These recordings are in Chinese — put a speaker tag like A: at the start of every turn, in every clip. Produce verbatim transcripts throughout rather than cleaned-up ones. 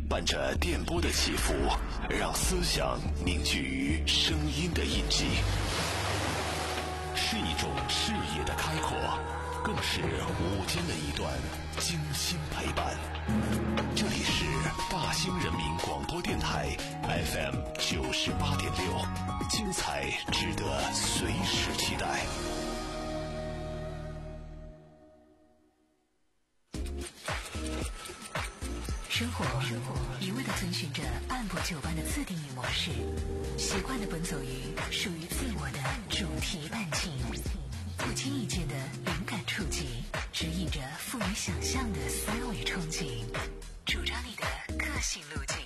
A: 伴着电波的起伏，让思想凝聚于声音的印记，是一种视野的开阔，更是午间的一段精心陪伴。这里是大兴人民广播电台 F M 九十八点六，精彩值得随时期待。
B: 生活一味地遵循着按部就班的自定义模式，习惯地奔走于属于自我的主题伴境，不经意间的灵感触及，指引着富于想象的思维憧憬，主张你的个性路径。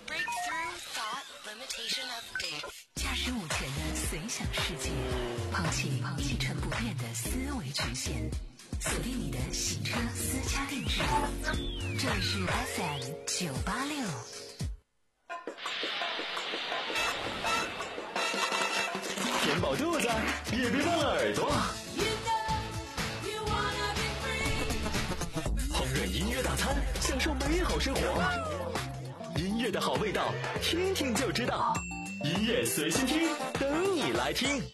B: 驾驶午前的随想世界，抛弃一成不变的思维局限，锁定你的洗车私家定制。这里是 F M 九八六。
C: 填饱肚子，也别忘了耳朵。烹饪音乐大餐，享受美好生活。音乐的好味道，听听就知道。音乐随心听，等你来听。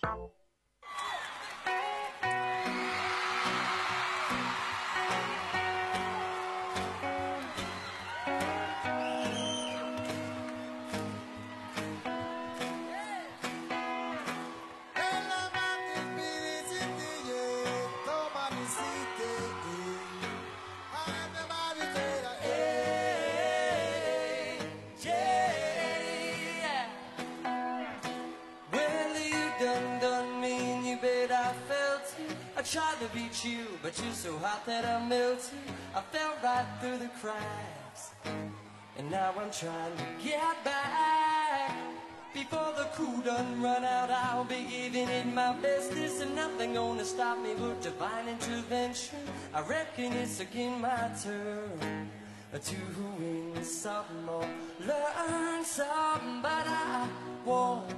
D: Tried to beat you, but you're so hot that I melted. I fell right through the cracks, and now I'm trying to get back. Before the cool done run out, I'll be giving it my best. There's nothing gonna stop me but divine intervention. I reckon it's again my turn to win something more, learn something, but I won't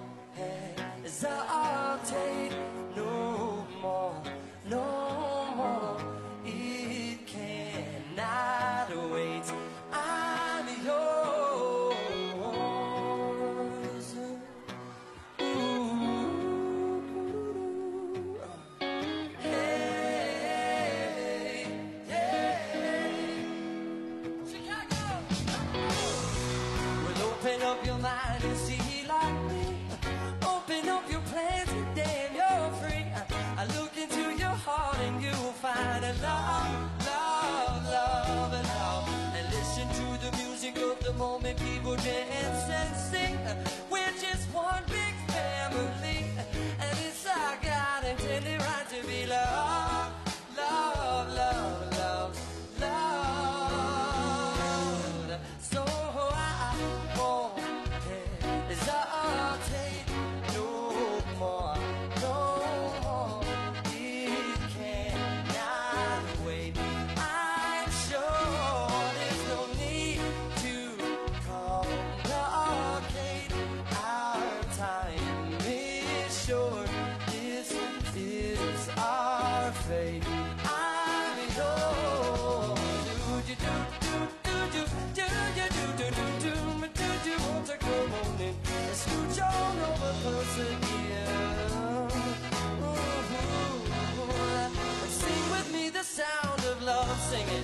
D: hesitate no more. No more, it cannot wait. I'm yours. Ooh. Hey, hey. Chicago. Well, open up your mind and see like me. Open up your plans and damn, you're free. I look into your heart and you'll find a love, love, love, and love. And listen to the music of the moment, people dance and sing. We're just one big family, and it's our God intended right to be loved, love, love, love, loved. So I won't hesitate no more, no more. Fate. I'm yours. Do you do do do do do you do do do do do do you want to come on in and scooch on over closer here? Sing with me the sound of love, sing it.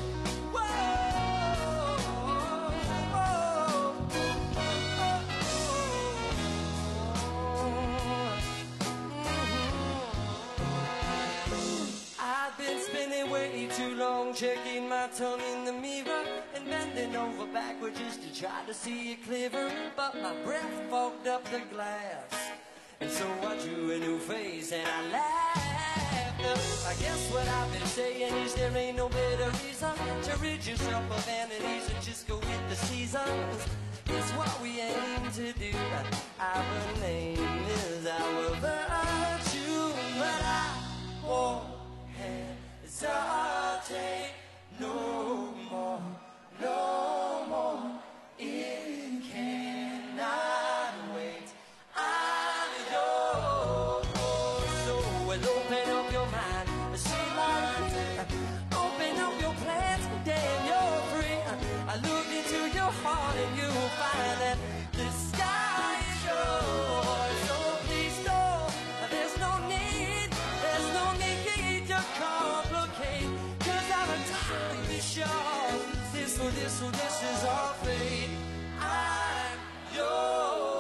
D: Way too long checking my tongue in the mirror and bending over backward just to try to see it clearer, but my breath fogged up the glass, and so I drew a new face and I laughed. I guess what I've been saying is there ain't no better reason to rid yourself of vanities and just go with the seasons. It's what we aim to do. Our name is our virtue, but I won't hesitate no more, no more. It cannot wait. I'm yours. So well, open up your mind, see life. Open up your plans, damn, you're free. I look into your heart and you So this, so this is our fate. I'm yours.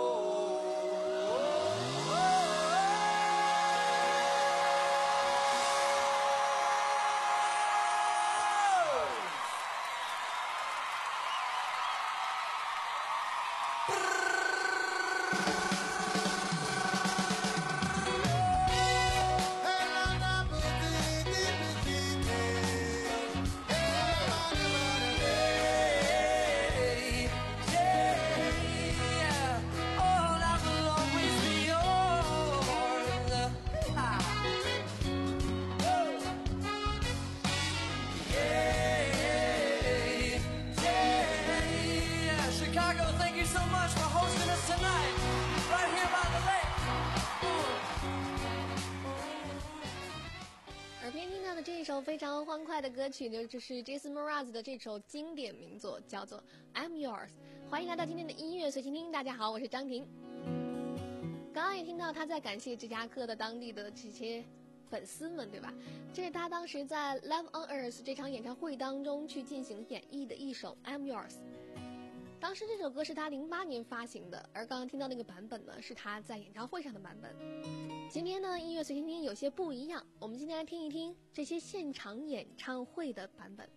E: 这一首非常欢快的歌曲呢，就是 Jason Mraz 的这首经典名作，叫做 I'm Yours。 欢迎来到今天的音乐随心听，大家好，我是张婷。刚刚也听到他在感谢芝加哥的当地的这些粉丝们，对吧？这是他当时在 Live on Earth 这场演唱会当中去进行演绎的一首 I'm Yours。 当时这首歌是他零八年发行的，而刚刚听到那个版本呢，是他在演唱会上的版本。今天呢，音乐随心听有些不一样，我们今天来听一听这些现场演唱会的版本。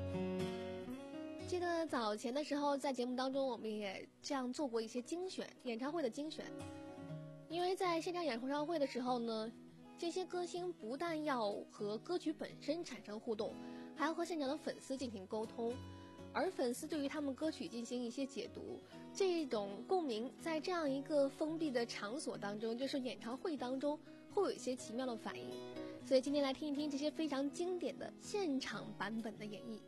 E: 记得早前的时候，在节目当中我们也这样做过一些精选，演唱会的精选。因为在现场演唱会的时候呢，这些歌星不但要和歌曲本身产生互动，还要和现场的粉丝进行沟通，而粉丝对于他们歌曲进行一些解读，这种共鸣在这样一个封闭的场所当中，就是演唱会当中，会有一些奇妙的反应。所以今天来听一听这些非常经典的现场版本的演绎。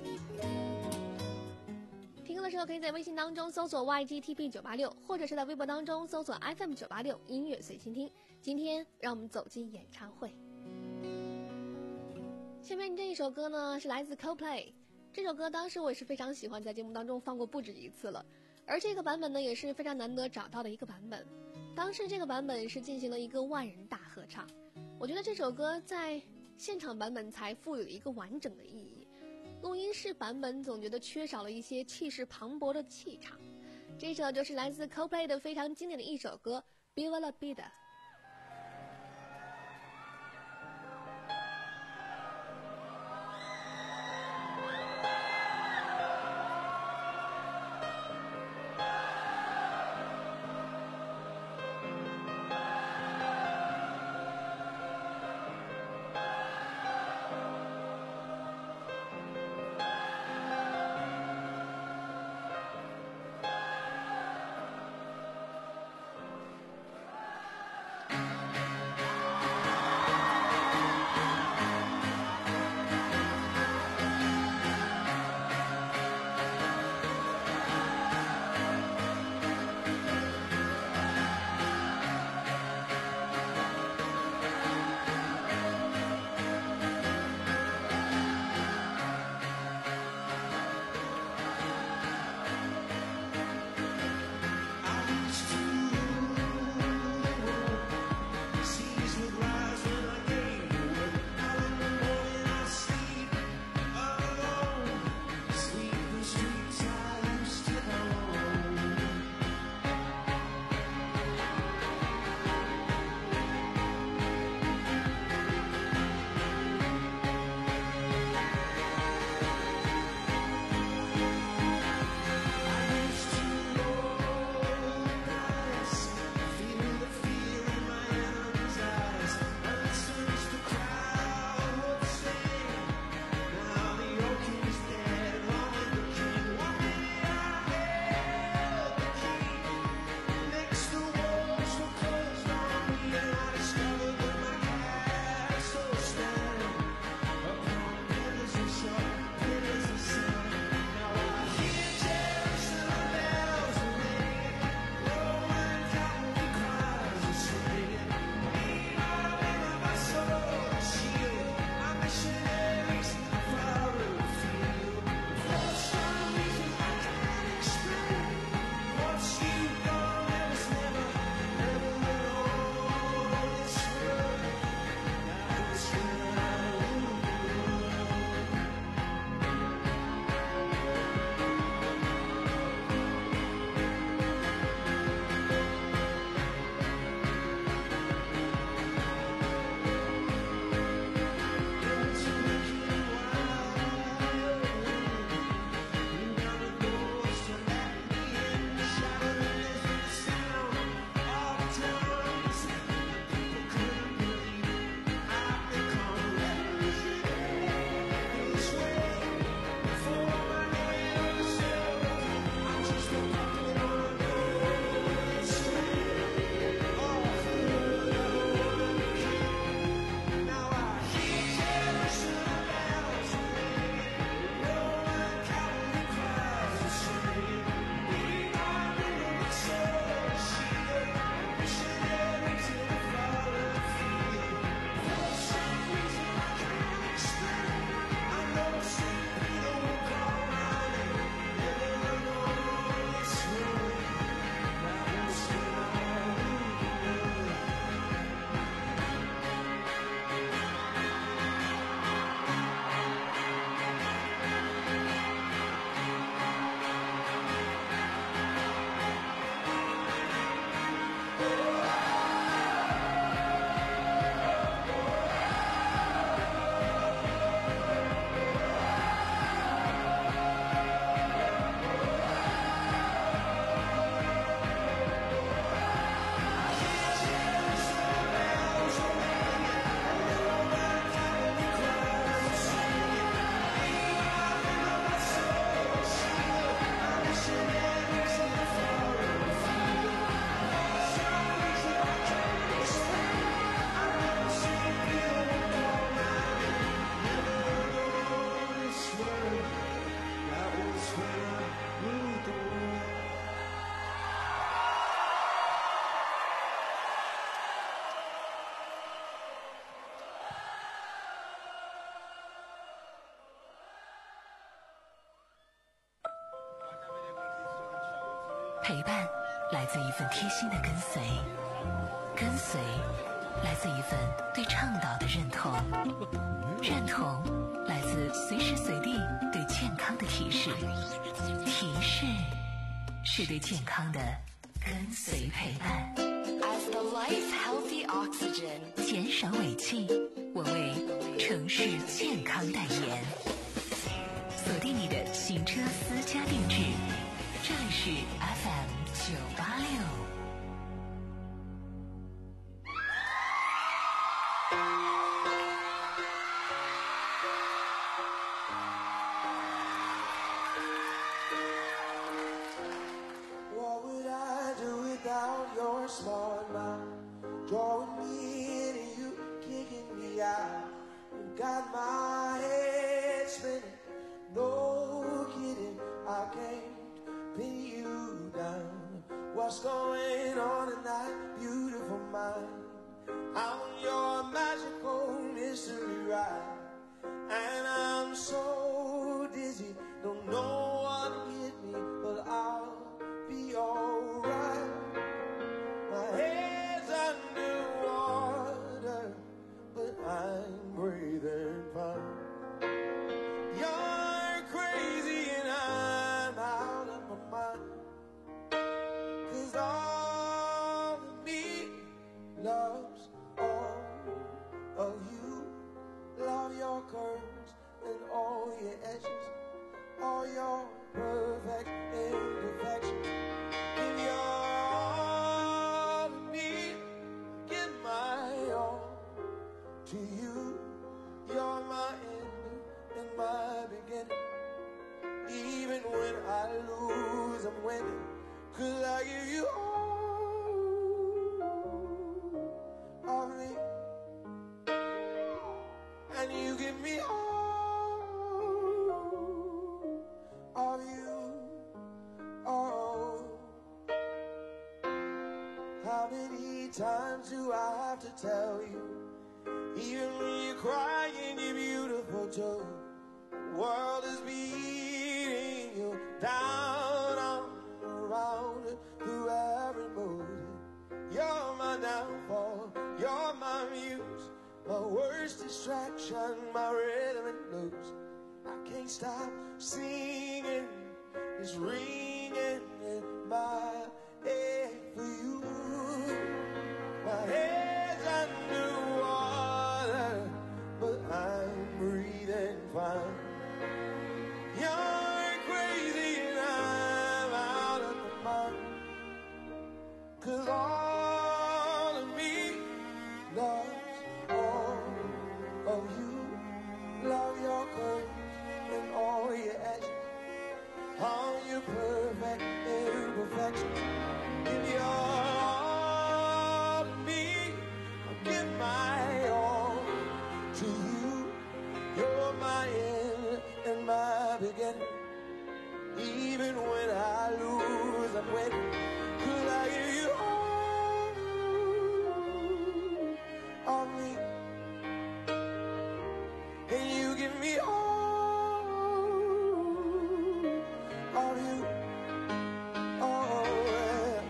E: 听歌的时候可以在微信当中搜索 Y G T P 九八六， 或者是在微博当中搜索 F M 九八六 音乐随心听。今天让我们走进演唱会。下面这一首歌呢，是来自 Coldplay。这首歌当时我也是非常喜欢，在节目当中放过不止一次了，而这个版本呢也是非常难得找到的一个版本。当时这个版本是进行了一个万人大合唱，我觉得这首歌在现场版本才富有一个完整的意义，录音室版本总觉得缺少了一些气势磅礴的气场。这首就是来自 Coldplay 的非常经典的一首歌 Viva la Vida。
B: 陪伴来自一份贴心的跟随，跟随来自一份对倡导的认同，认同来自随时随地对健康的提示，提示是对健康的跟随陪伴。
F: As the life healthy oxygen，
B: 减少尾气，我为城市健康代言。锁定你的行车私家定制，这里是 F M 九八六。
G: What would I do without your smart mind? Drawing me in and you kicking me out. You got my head spinning. No kidding, I can't pin you down. What's going on in that beautiful mind? I'm on your magical mystery ride, and I'm so dizzy, don't know what hit me, but I'll be alright. My head's underwater, but I'm breathing fine. You're crazy and I'm out of my mind, 'cause all of me loves all of you. Love your curves and all your edges, all your perfect imperfections. Give your all to me, give my all to you. You're my end and my beginning. Even when I lose, I'm winning, 'cause I give you all of me, and you give me all of you. Oh, how many times do I have to tell you, even when you're crying, you're beautiful too. The world is beating you down, on, around, through every mood. You're my downfall, you're my muse, my worst distraction, my rhythm and blues. I can't stop singing, it's ringing in my head for you. My head's underwater, but I'm breathing fine. You're crazy and I'm out of my mind, 'cause all of me loves all of you. Love your curves and all your edges, all your perfect imperfections. Give your all to me, I'll give my all to you. You're my end and my beginning. Even when I lose, I'm winning, 'cause I give you all of me, and you give me all of you. Oh, yeah.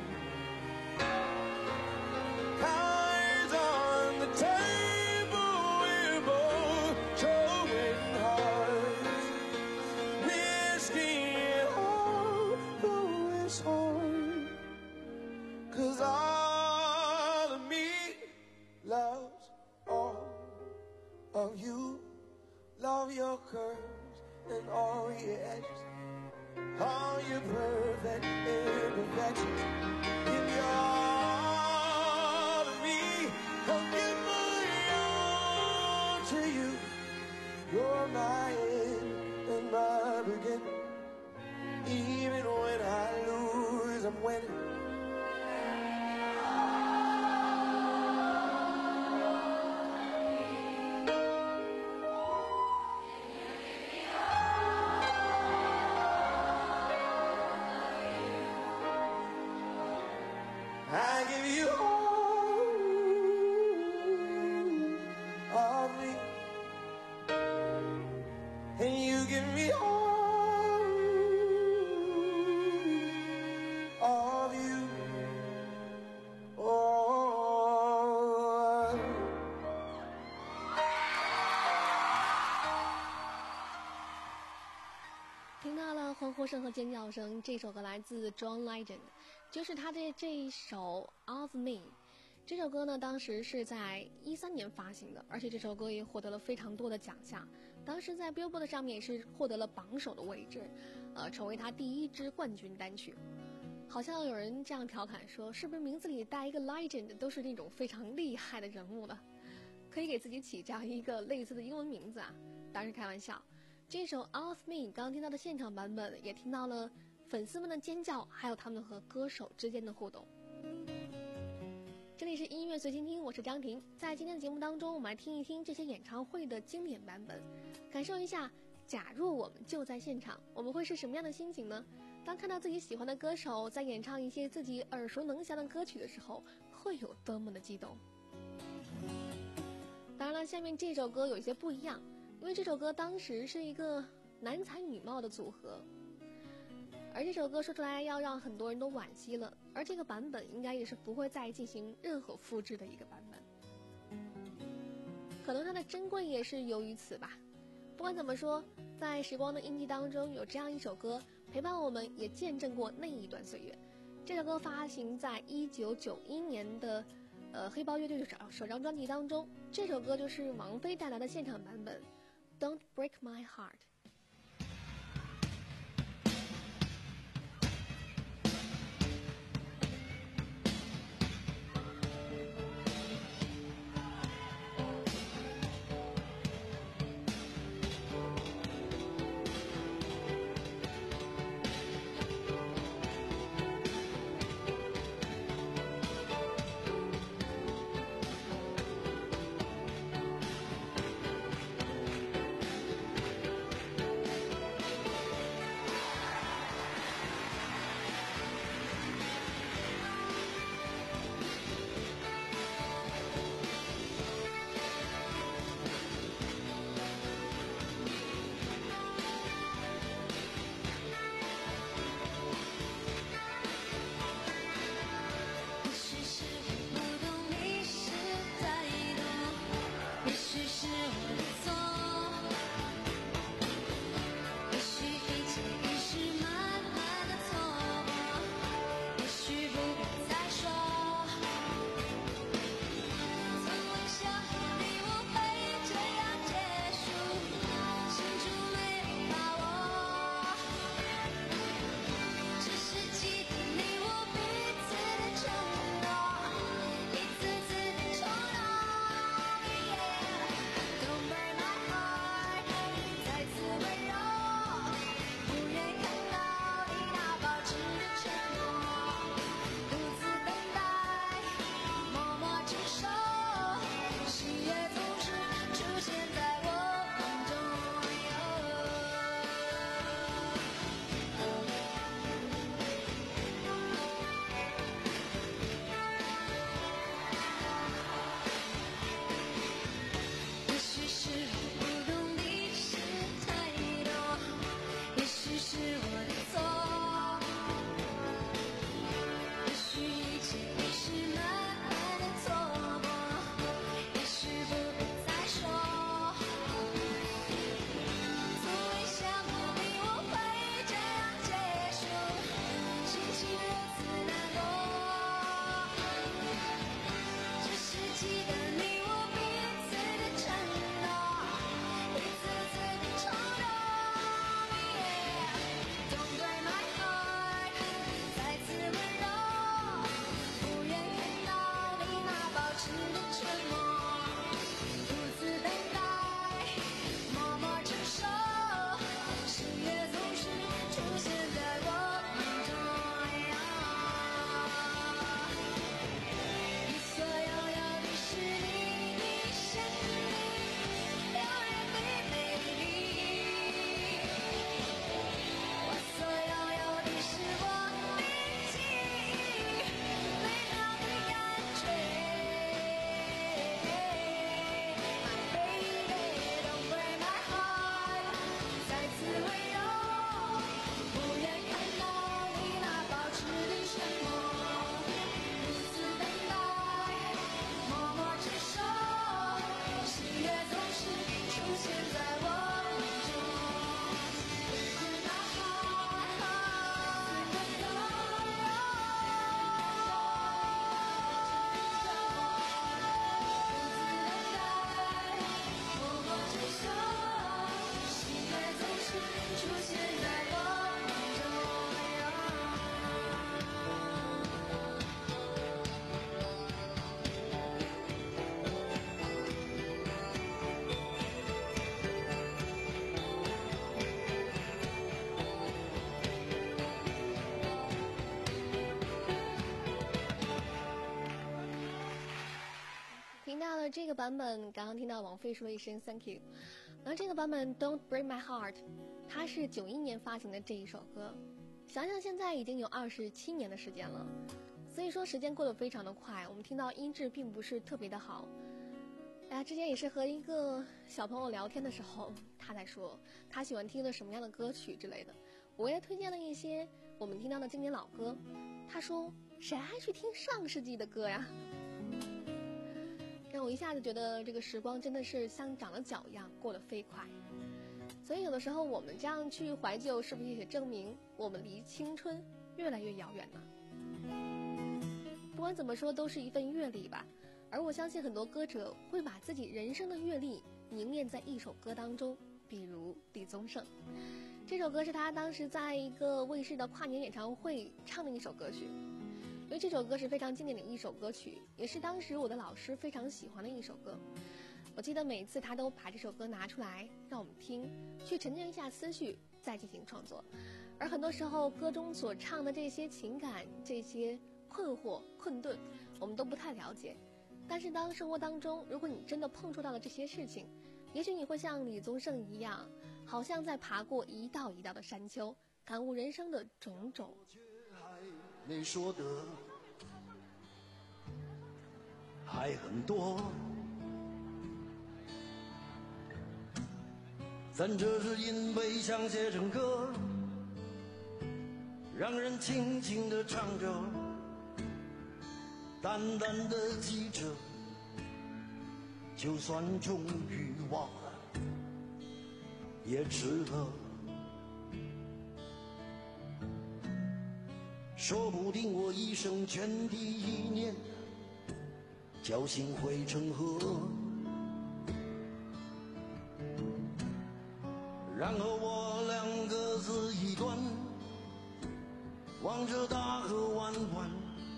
G: Cards on the table, we're both showing hearts, risking it all, though it's hard, 'cause all of me loves all of you. Love your curves and all your edges, all your perfect imperfections. Give your all to me, I'll give my all to you. You're my end and my beginning. Even when I lose, I'm winning.
E: 欢呼声和尖叫声。这首歌来自 John Legend， 就是他的这一首 Of Me。这首歌呢，当时是在一三年发行的，而且这首歌也获得了非常多的奖项。当时在 Billboard 上面也是获得了榜首的位置，呃，成为他第一支冠军单曲。好像有人这样调侃说，是不是名字里带一个 Legend 都是那种非常厉害的人物呢？可以给自己起这样一个类似的英文名字啊？当然是开玩笑。这首 Of Me 刚听到的现场版本，也听到了粉丝们的尖叫，还有他们和歌手之间的互动。这里是音乐随心听，我是张婷。在今天的节目当中，我们来听一听这些演唱会的经典版本，感受一下假如我们就在现场，我们会是什么样的心情呢？当看到自己喜欢的歌手在演唱一些自己耳熟能详的歌曲的时候，会有多么的激动。当然了，下面这首歌有一些不一样，因为这首歌当时是一个男才女貌的组合，而这首歌说出来要让很多人都惋惜了，而这个版本应该也是不会再进行任何复制的一个版本，可能它的珍贵也是由于此吧。不管怎么说，在时光的印记当中有这样一首歌陪伴我们，也见证过那一段岁月。这首歌发行在一九九一年的呃黑豹乐队的首张专辑当中，这首歌就是王菲带来的现场版本 Don't Break My Heart。
H: Don't break
E: 的这个版本，刚刚听到王菲说了一声 Thank you。而这个版本 Don't Break My Heart， 它是九一年发行的这一首歌，想想现在已经有二十七年的时间了，所以说时间过得非常的快。我们听到音质并不是特别的好。哎呀，之前也是和一个小朋友聊天的时候，他在说他喜欢听的什么样的歌曲之类的，我也推荐了一些我们听到的经典老歌。他说谁还去听上世纪的歌呀？让我一下子觉得这个时光真的是像长了脚一样过得飞快。所以有的时候我们这样去怀旧，是不是也证明我们离青春越来越遥远呢？不管怎么说，都是一份阅历吧。而我相信很多歌者会把自己人生的阅历凝练在一首歌当中，比如李宗盛。这首歌是他当时在一个卫视的跨年演唱会唱的一首歌曲，因为这首歌是非常经典的一首歌曲，也是当时我的老师非常喜欢的一首歌。我记得每次他都把这首歌拿出来让我们听，去沉淀一下思绪，再进行创作。而很多时候歌中所唱的这些情感，这些困惑困顿，我们都不太了解。但是当生活当中，如果你真的碰触到了这些事情，也许你会像李宗盛一样，好像在爬过一道一道的山丘，感悟人生的种种。
H: 没说的还很多，咱这是因为想写成歌，让人轻轻地唱着，淡淡的记着，就算终于忘了也值得。说不定我一生涓滴一念，侥幸汇成河，然后我俩各自一端，望着大河弯弯，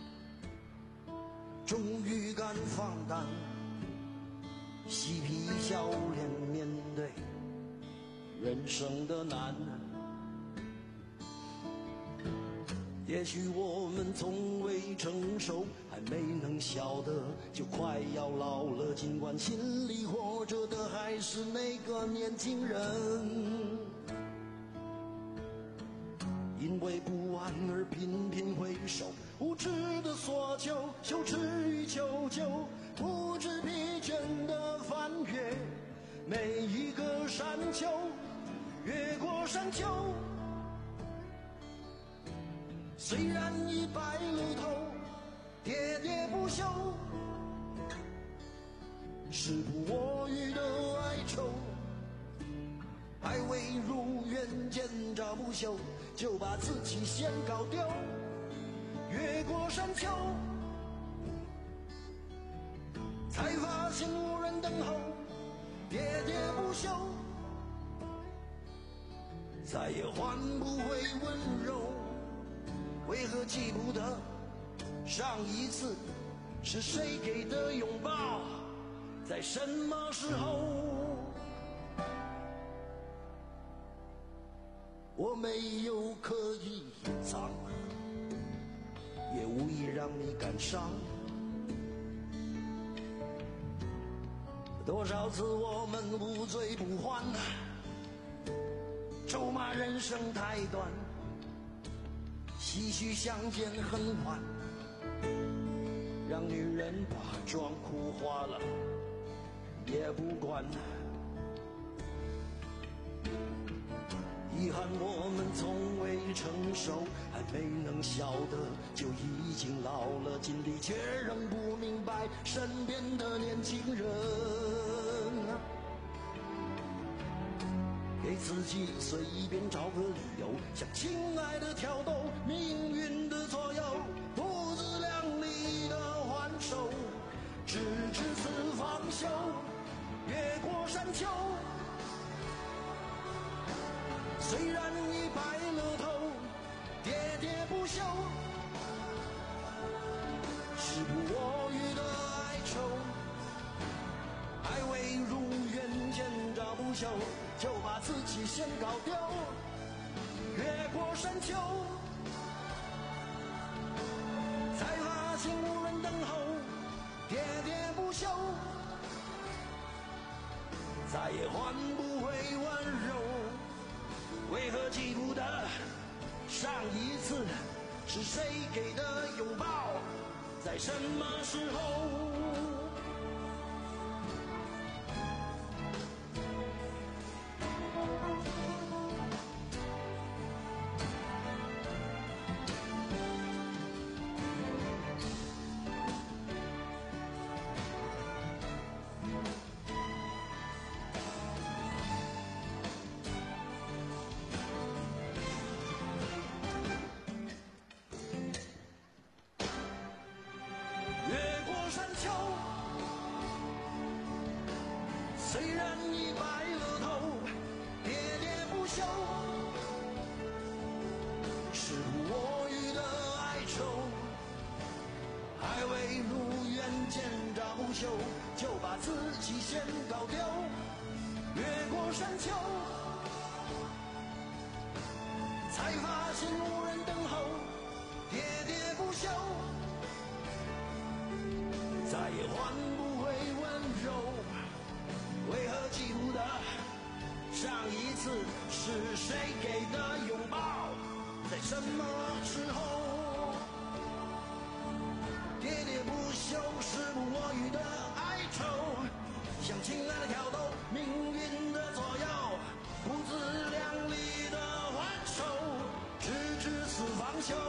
H: 终于敢放胆，嬉皮笑脸面对人生的难。也许我们从未成熟，还没能晓得就快要老了，尽管心里活着的还是那个年轻人。因为不安而频频回首，无知的索求，羞耻与求救，不知疲倦的翻越每一个山丘，越过山丘。虽然已白了头，喋喋不休，时不我予的哀愁，还未如愿见着不朽，就把自己先搞丢。越过山丘，才发现无人等候，喋喋不休，再也换不回温柔。为何记不得上一次是谁给的拥抱，在什么时候？我没有刻意隐藏，也无意让你感伤。多少次我们无醉不欢，咒骂人生太短，唏嘘相见恨晚，让女人把妆哭花了也不管。遗憾我们从未成熟，还没能晓得就已经老了，尽力却仍不明白身边的年轻人。给自己随便找个理由，向亲爱的挑逗，命运的左右，不自量力的还手，直至此方休。越过山丘，虽然已白了头，喋喋不休，时不我予的哀愁，还未如愿见着不朽，就把自己先搞丢。越过山丘，才发现无人等候，喋喋不休， 再也换不回温柔。为何记不得上一次是谁给的拥抱，在什么时候？虽然已白了头，喋喋不休，时不我予的哀愁，还未如愿见着不朽，就把自己先搞丢。越过山丘，才发现无人等候，喋喋不休，再也换不回温柔。为何记不得上一次是谁给的拥抱，在什么时候？喋喋不休，时不我予的哀愁，像情爱的挑逗，命运的左右，不自量力的还手，直至死方休。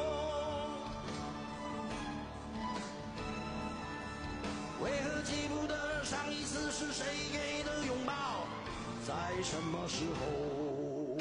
H: 为何记不得上一次是谁给的拥抱，在什么时候？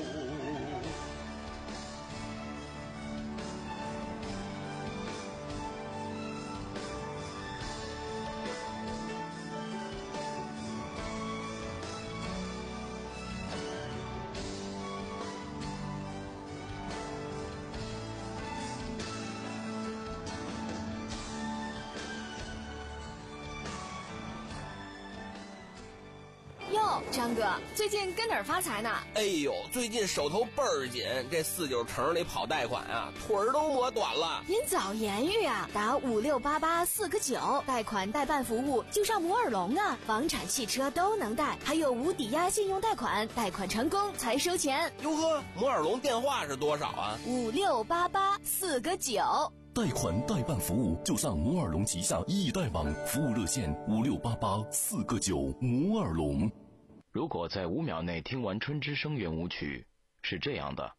I: 哟，张哥，最近跟哪儿发财呢？
J: 哎呦，最近手头倍儿紧，这四九城里跑贷款啊，腿儿都磨短了。
I: 您早言语啊，打五六八八四个九，贷款代办服务就上摩尔龙啊，房产、汽车都能贷，还有无抵押信用贷款，贷款成功才收钱。
J: 哟呵，摩尔龙电话是多少啊？
I: 五六八八四个九。
A: 贷款代办服务就上摩尔龙旗下易贷网，服务热线五六八八四个九。摩尔龙。
K: 如果在五秒内听完春之声圆舞曲，是这样的；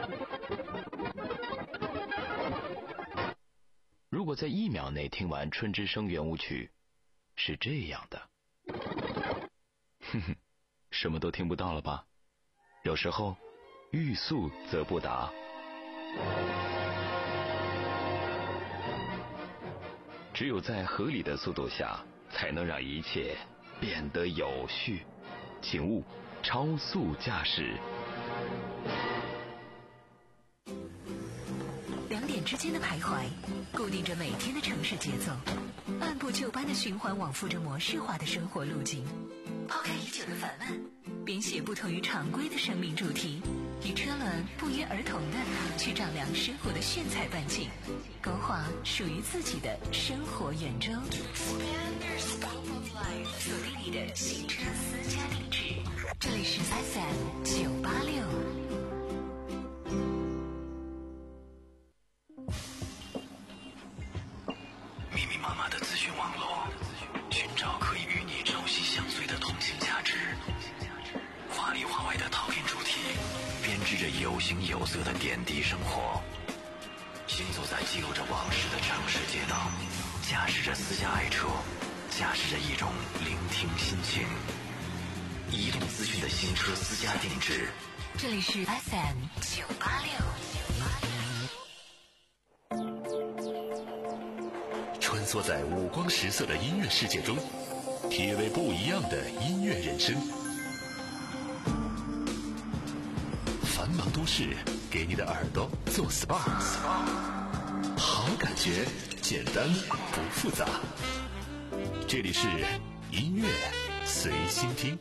K: 如果在一秒内听完春之声圆舞曲，是这样的。哼哼，什么都听不到了吧？有时候，欲速则不达。只有在合理的速度下，才能让一切变得有序。请勿超速驾驶。
B: 两点之间的徘徊，固定着每天的城市节奏，按部就班的循环往复着模式化的生活路径。抛开已久的烦闷，编写不同于常规的生命主题，与车轮不约而同的去丈量生活的炫彩半径，勾画属于自己的生活圆周。锁定你的行车私家定制，这里是 F M 九八六。
A: 密密麻麻的资讯网络，寻找可以与你朝夕相随的通信价值。华里华外的套片主题，编织着有形有色的点滴生活。行走在记录着往事的城市街道，驾驶着私家爱车，驾驶着一种聆听心情。移动资讯的新车私家定制，
B: 这里是 F M 九八六。
A: 穿梭在五光十色的音乐世界中，体味不一样的音乐人生。繁忙都市给你的耳朵做 S P A， 好感觉，简单不复杂。这里是音乐随心听。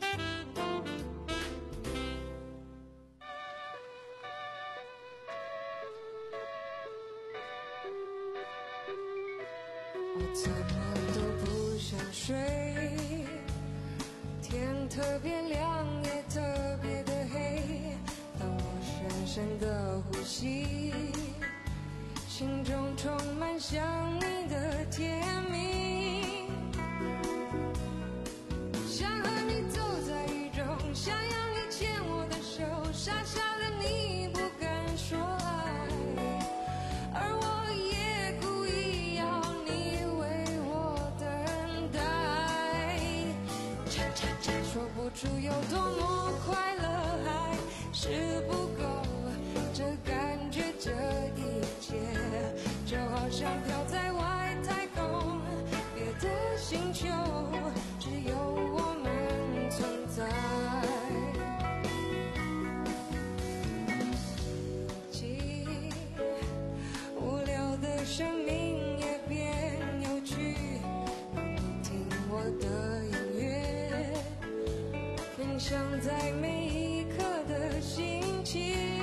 D: 我怎么都不想睡，
L: 天特别亮，也特别的黑，当我深深的呼吸，心中充满想你的甜蜜。想和你走在雨中，想要你牵我的手，傻傻的你不敢说爱，而我也故意要你为我等待。cha cha cha， 说不出有多么快乐，还是不够，这感觉这一切就好像飘在外太空，别的星球只有我们存在。无聊的生命也变有趣，听我的音乐，分享在每一刻的心情。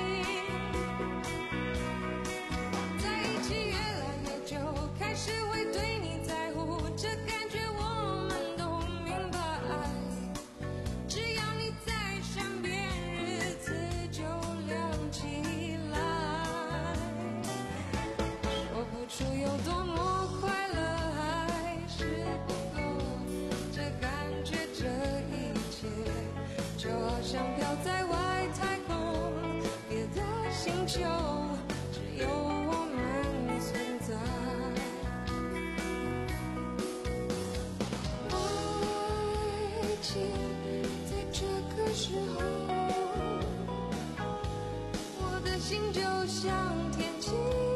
L: 在一起越来越久，开始会对你在乎，这感觉我们都明白。只要你在身边，日子就亮起来。说不出有多么快乐，还是不够，这感觉这一切就好像飘在外太空，别的星球只有我们存在。爱情在这个时候，我的心就像天气，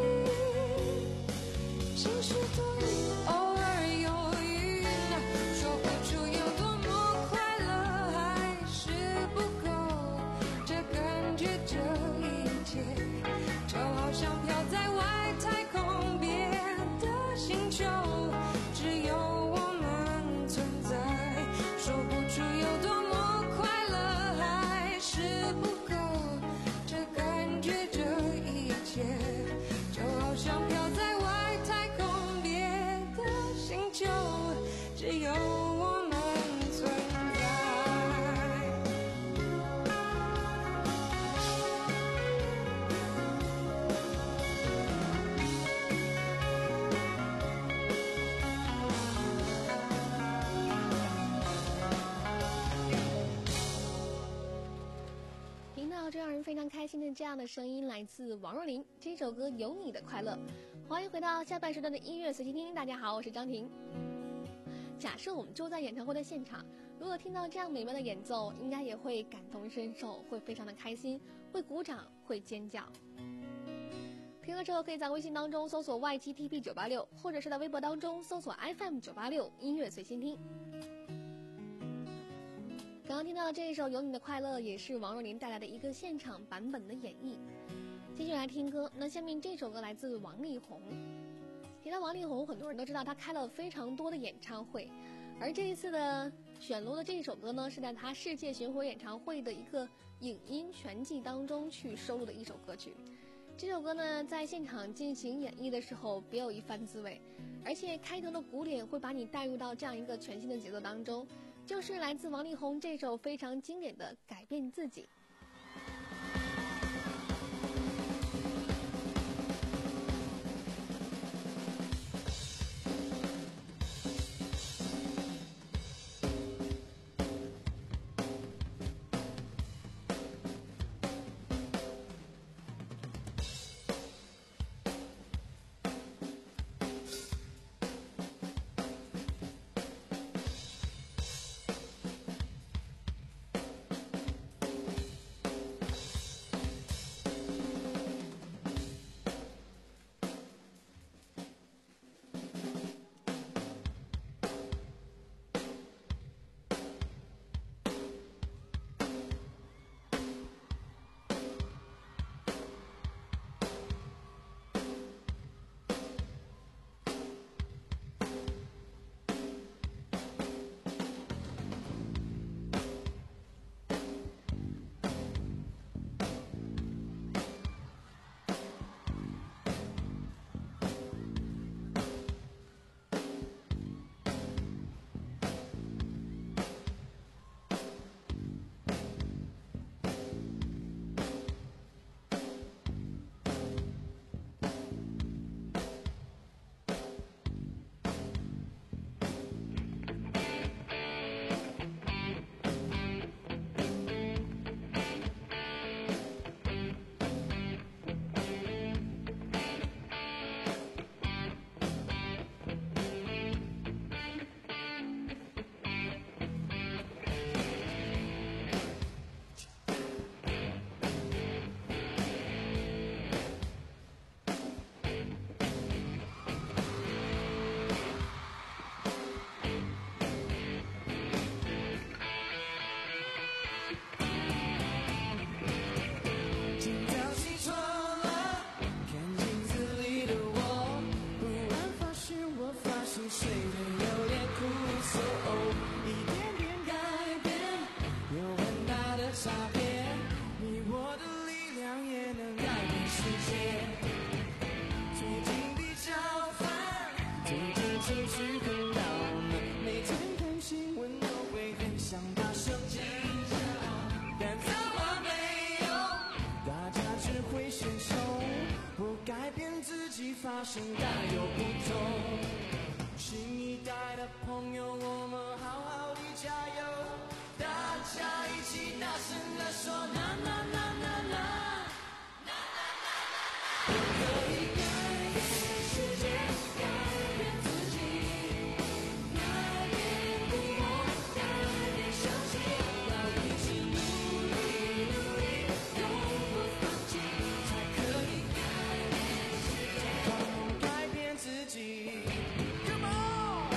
L: 情绪多云，偶尔有云，说不出有多么快乐，还是不够，这感觉这一切就好像飘在外太空，别的星球只有我们存在。说不出有多么快乐，还是不够，这感觉这一切就好像飘在外太空，别的星球只有我们存在。
E: 听到这让人非常开心的这样的声音，来自王若琳，这首歌《有你的快乐》。欢迎回到下半时段的音乐随机听，大家好，我是张婷。假设我们就在演唱会的现场，如果听到这样美妙的演奏，应该也会感同身受，会非常的开心，会鼓掌，会尖叫。听了之后，可以在微信当中搜索 Y T T P 九八六，或者是在微博当中搜索 F M 九八六音乐随心听。刚刚听到的这一首《有你的快乐》也是王若琳带来的一个现场版本的演绎。继续来听歌，那下面这首歌来自王力宏。提到王力宏，很多人都知道他开了非常多的演唱会，而这一次的选录的这一首歌呢，是在他世界巡回演唱会的一个影音全季当中去收录的一首歌曲。这首歌呢，在现场进行演绎的时候别有一番滋味，而且开头的鼓点会把你带入到这样一个全新的节奏当中，就是来自王力宏这首非常经典的《改变自己》。
D: 发现大有不同。新一代的朋友，我们好好的加油，大家一起大声地说啦啦啦啦啦。我可以改变世界，改变自己，改变父母，改变相信，要一直努力努力，永不放弃，才可以改变世界，改变自己。Come on！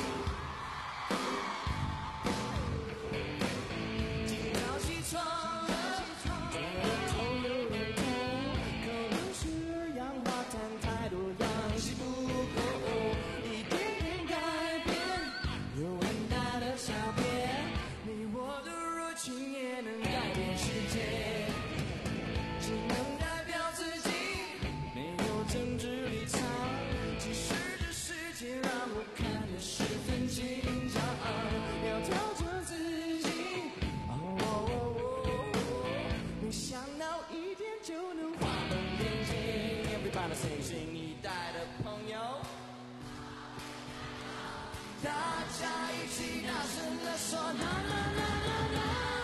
D: 今早起床了，点了头又忍痛，可能是二氧化碳太多，氧气不够，一点点改变有很大的差别。你我的热情也能改变世界，只能代表自己，没有政治立场。即使这世界让我看得十分紧张，要调整自己。哦哦哦哦，没想到一点就能画龙点睛。Everybody say， 新一代的朋友，大家一起大声地说啦啦啦啦啦。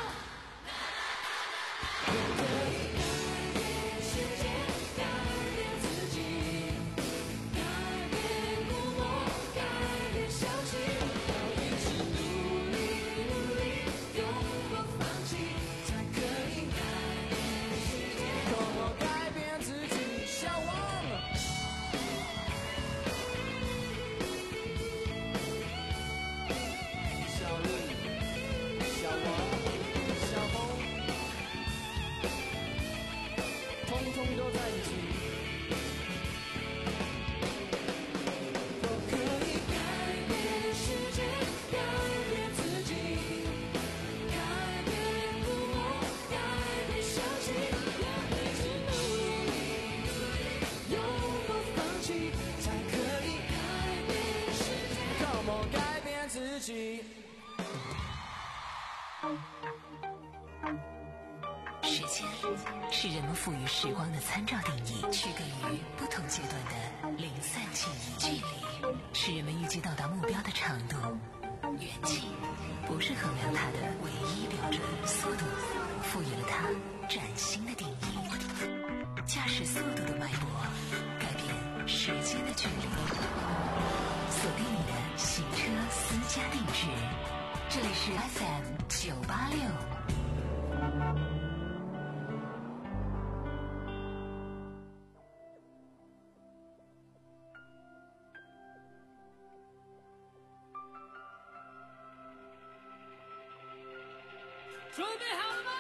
D: 我可以改变世界，改变自己，改变父母，改变相信，要一直努力努力，永不放弃，才可以改变世界。多么改变自己，小王。小丽、小王、小红，通通都在一起。我可以改变世界，改变自己，改变父母，改变相信，要一直努力努力，永不放弃，才可以改变世界。Come on， 改变自己。
B: 时间是人们赋予时光的参照定义，区隔于不同阶段的零散记忆。距离是人们预计到达目标的长度，远近不是衡量它的唯一标准。速度赋予了它崭新的定义，驾驶速度的脉搏改变时间的距离。锁定你的行车私家定制，这里是 F M 九八六。
D: 准备好了吗？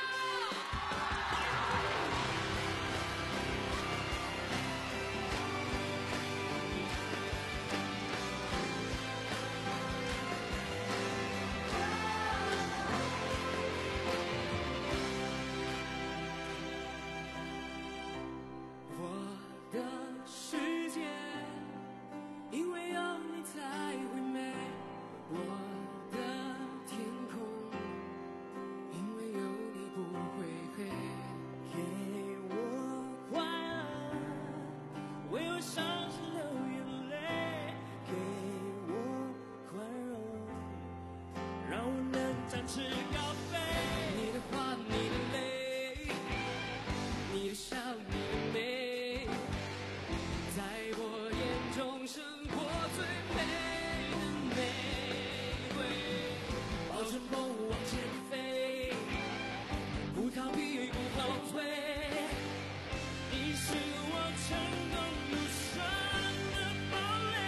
D: 我的世界，因为有你才会美。我的天空，因为有你不会黑。给我快乐，为我伤心流眼泪。给我宽容，让我能展翅高飞。你的话，你的泪，你的笑，你的美，在我眼中胜过最美的玫瑰。抱着梦往前飞，不逃避，不后退。你是我成功路上的堡垒。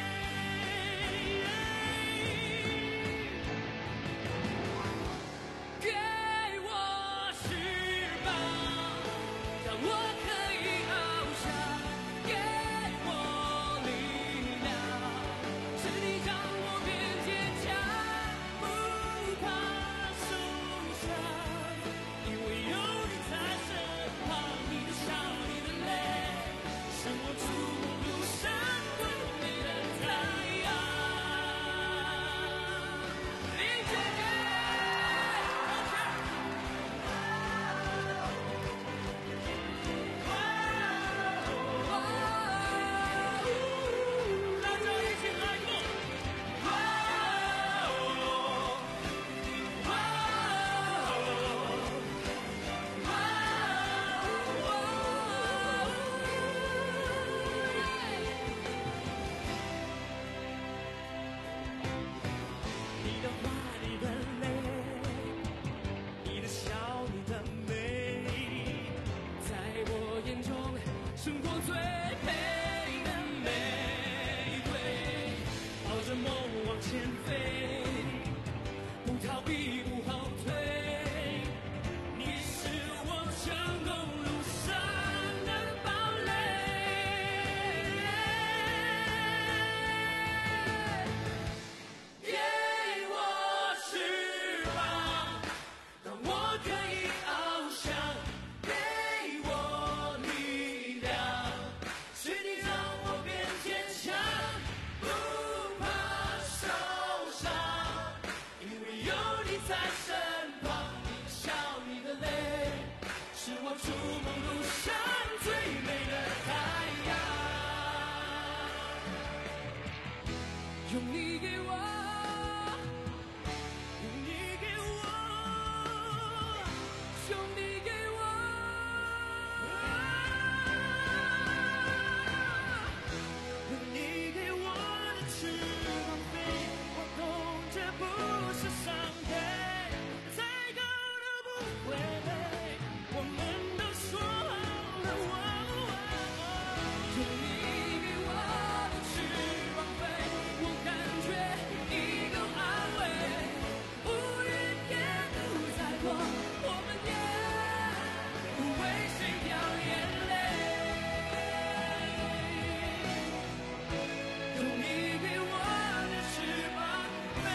L: 用你给我，用你给我，兄弟给我，用你给我的翅膀飞，我懂这不是伤悲，再高都不会累，我们都说好了，我用你给我的翅膀飞，我感觉一个安慰，乌云也不再过，我们也不为谁掉眼泪，用你给我的翅膀飞。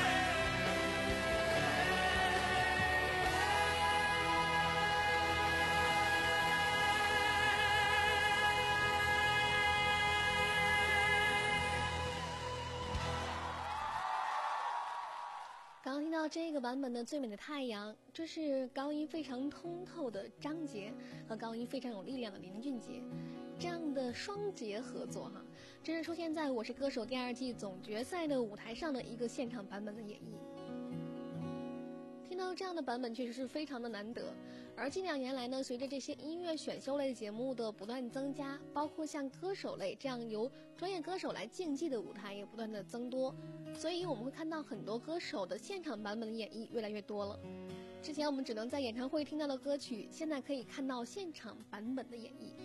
E: 刚刚听到这个版本的《最美的太阳》，这是高音非常通透的张杰和高音非常有力量的林俊杰，这样的双杰合作哈，这是出现在《我是歌手》第二季总决赛的舞台上的一个现场版本的演绎。听到这样的版本确实是非常的难得，而近两年来呢，随着这些音乐选秀类节目的不断增加，包括像歌手类这样由专业歌手来竞技的舞台也不断的增多，所以我们会看到很多歌手的现场版本的演绎越来越多了。之前我们只能在演唱会听到的歌曲，现在可以看到现场版本的演绎。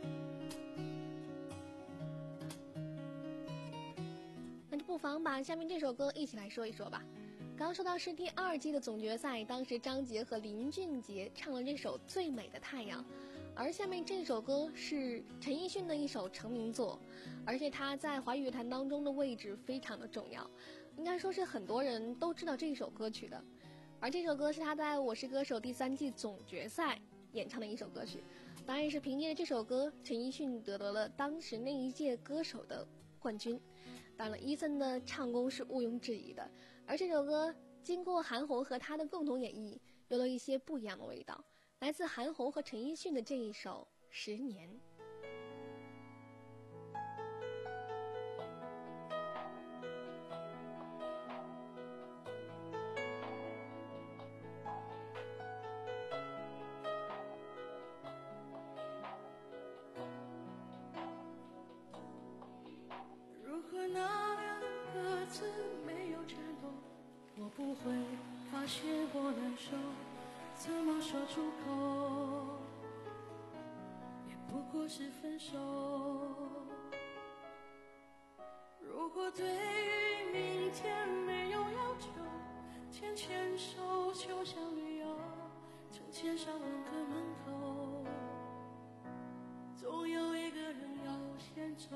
E: 那就不妨把下面这首歌一起来说一说吧。刚刚说到是第二季的总决赛，当时张杰和林俊杰唱了这首《最美的太阳》，而下面这首歌是陈奕迅的一首成名作，而且他在华语乐坛当中的位置非常的重要，应该说是很多人都知道这首歌曲的。而这首歌是他在《我是歌手》第三季总决赛演唱的一首歌曲，当然是凭借着这首歌，陈奕迅得得了当时那一届歌手的冠军。当然，伊森的唱功是毋庸置疑的，而这首歌经过韩红和他的共同演绎，有了一些不一样的味道，来自韩红和陈奕迅的这一首《十年》。
L: 如果那两个字没有颤抖，我不会发现我难受，怎么说出口，也不过是分手。如果对于明天没有要求，牵牵手就像旅游，成千上万个门口，总有一个人要先走。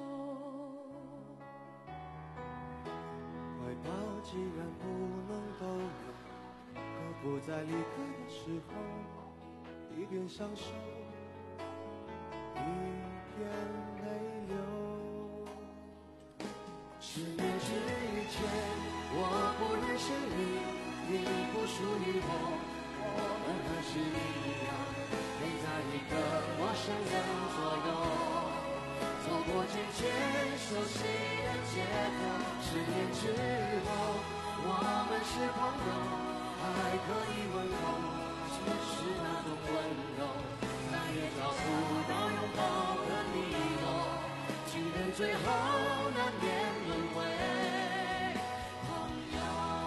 G: 怀抱既然不能都有，何不在离开的时候，一边享受，一边泪流。十年之前，我不认识你，你不属于我，我们还是一样，陪在一个陌生人左右。走过渐渐熟悉的街头，十年之后，我们是朋友，还可以问候，只是那种温柔，再也找不到拥抱的理由。情人最后难免沦为朋友。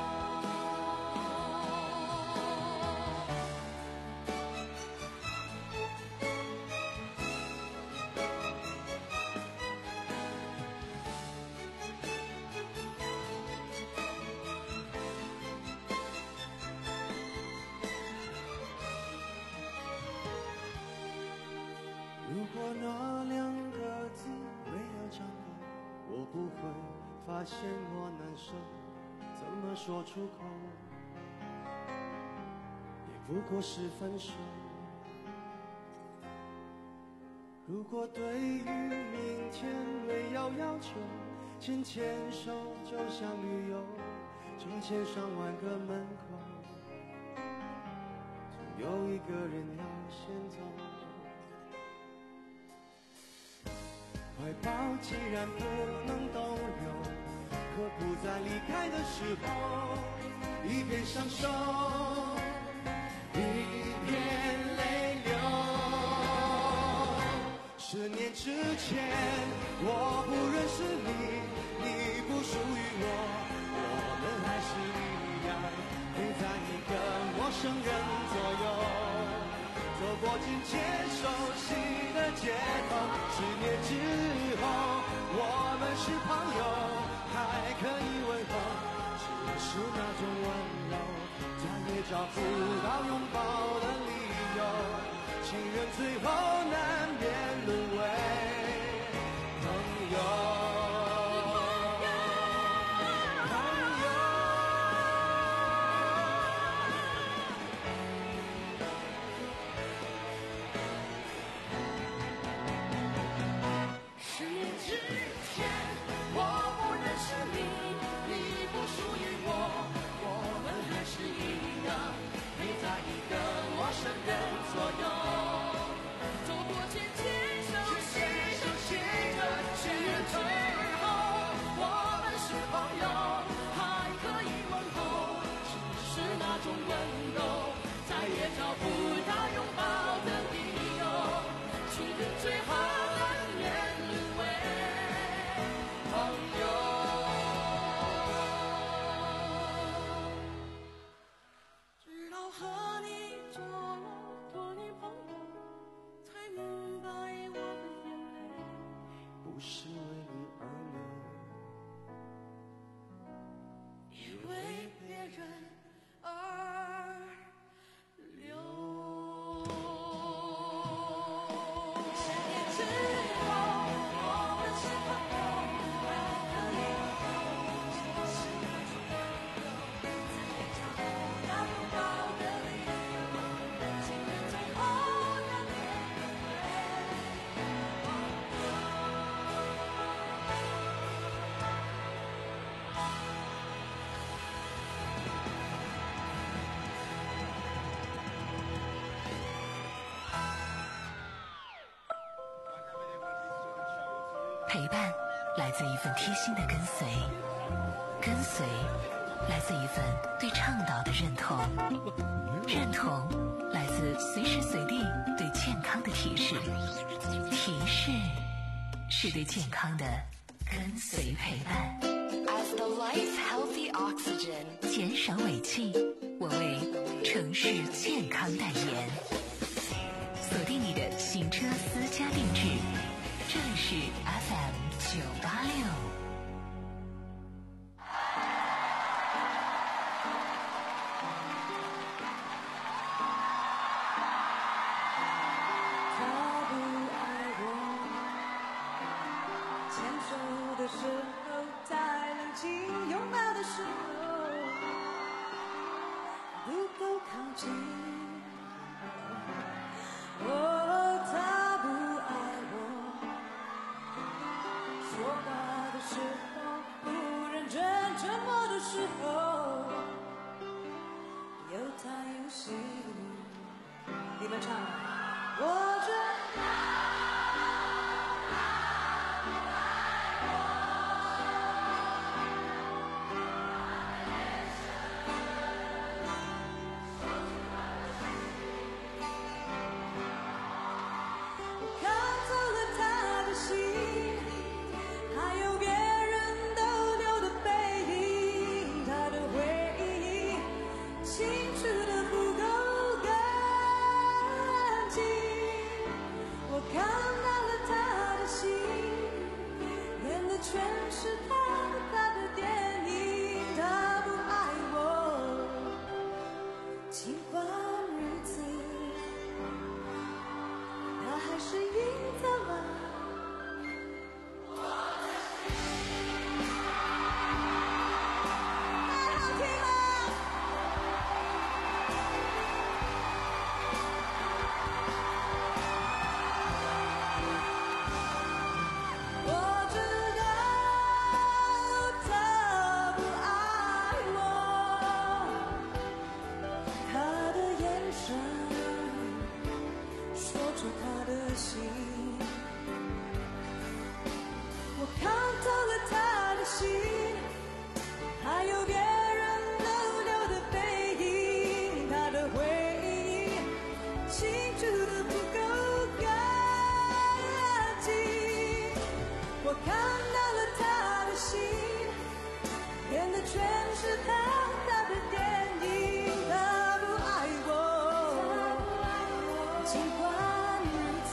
G: 如果那两个字没有颤抖，我不会发现我难受，怎么说出口，也不过是分手。如果对于明天没有要求，牵牵手就像旅游，成千上万个门口，总有一个人要先走。怀抱既然不能逗留， 何不在离开的时候，一边享受，一边泪流。十年之前，我不认识你，你不属于我，我们还是一样，陪在一个陌生人左右。走过渐渐熟悉的街头，十年之后，我们是朋友，还可以问候，只是那种温柔，再也找不到拥抱的理由，情人最后难免沦为朋友。
B: 陪伴来自一份贴心的跟随，跟随来自一份对倡导的认同，认同来自随时随地对健康的提示，提示是对健康的跟随陪伴。
F: As the life healthy oxygen，
B: 减少尾气，我为城市健康代言。锁定你的行车私家定制，这里是 F M 九八六。
L: 他不爱我，牵手的时候，在冷清拥抱的时候，不够靠近。哦，他不爱我，说话的时候，不认真，沉默的时候，有他有心。你们唱啊，我知道。Come 到了他的心，演的全是他他的电影。他不爱我，尽管如此，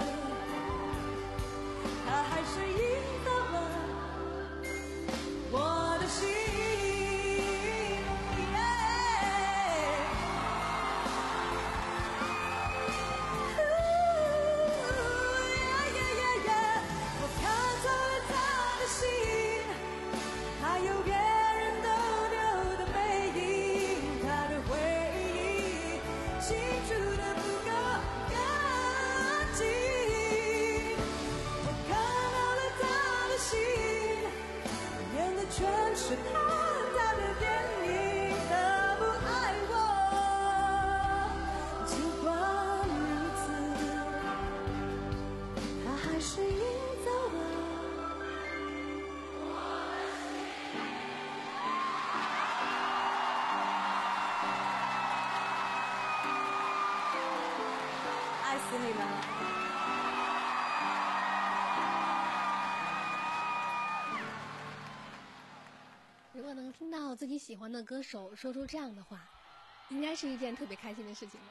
L: 他还是赢得了我的心。全是他他的电影，他不爱我，尽管如此，他还是赢走了爱死你了。
E: 如果能听到自己喜欢的歌手说出这样的话，应该是一件特别开心的事情吧。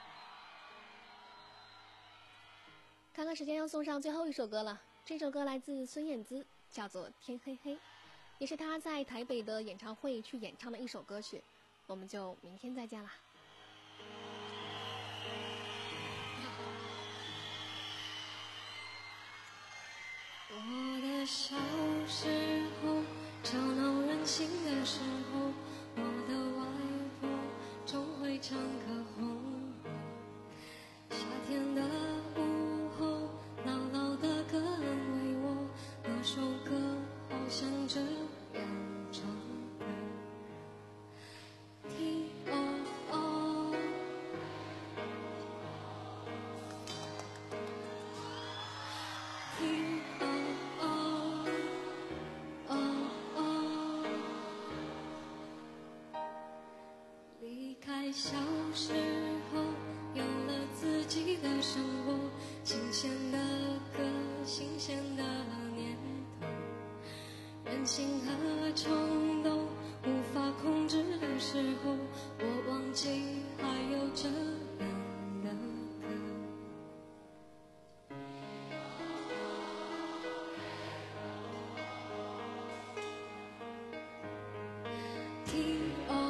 E: 看看时间，要送上最后一首歌了。这首歌来自孙燕姿，叫做《天黑黑》，也是她在台北的演唱会去演唱的一首歌曲。我们就明天再见啦。
L: 我的小时候，吵闹任性的时候，我的外婆总会唱歌哄我。夏天的午后，牢牢的歌安慰我，那首歌好像这样唱的。T O O T离开小时候，有了自己的生活，新鲜的歌，新鲜的念头，任性和冲动无法控制的时候，我忘记还有这样的歌。T O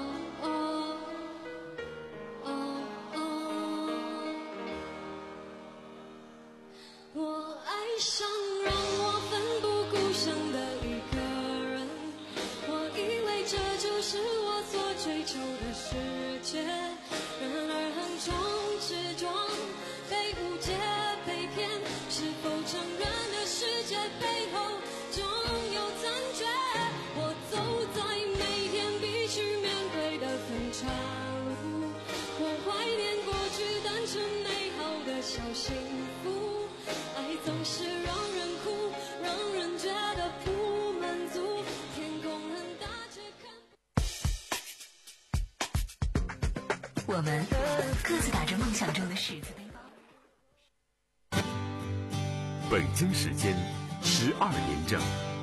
L: 我爱上让我奋不顾身的一个人，我以为这就是我所追求的世界，然而横冲直撞，被误解被骗，是否承认的世界背后总有残缺？我走在每天必须面对的分岔路，我怀念过去单纯美好的小幸福。爱总是让人哭，让人觉得不满足。天空很大，却看不。
B: 我们各自打着梦想中的十字背包。
A: 北京时间十二点整。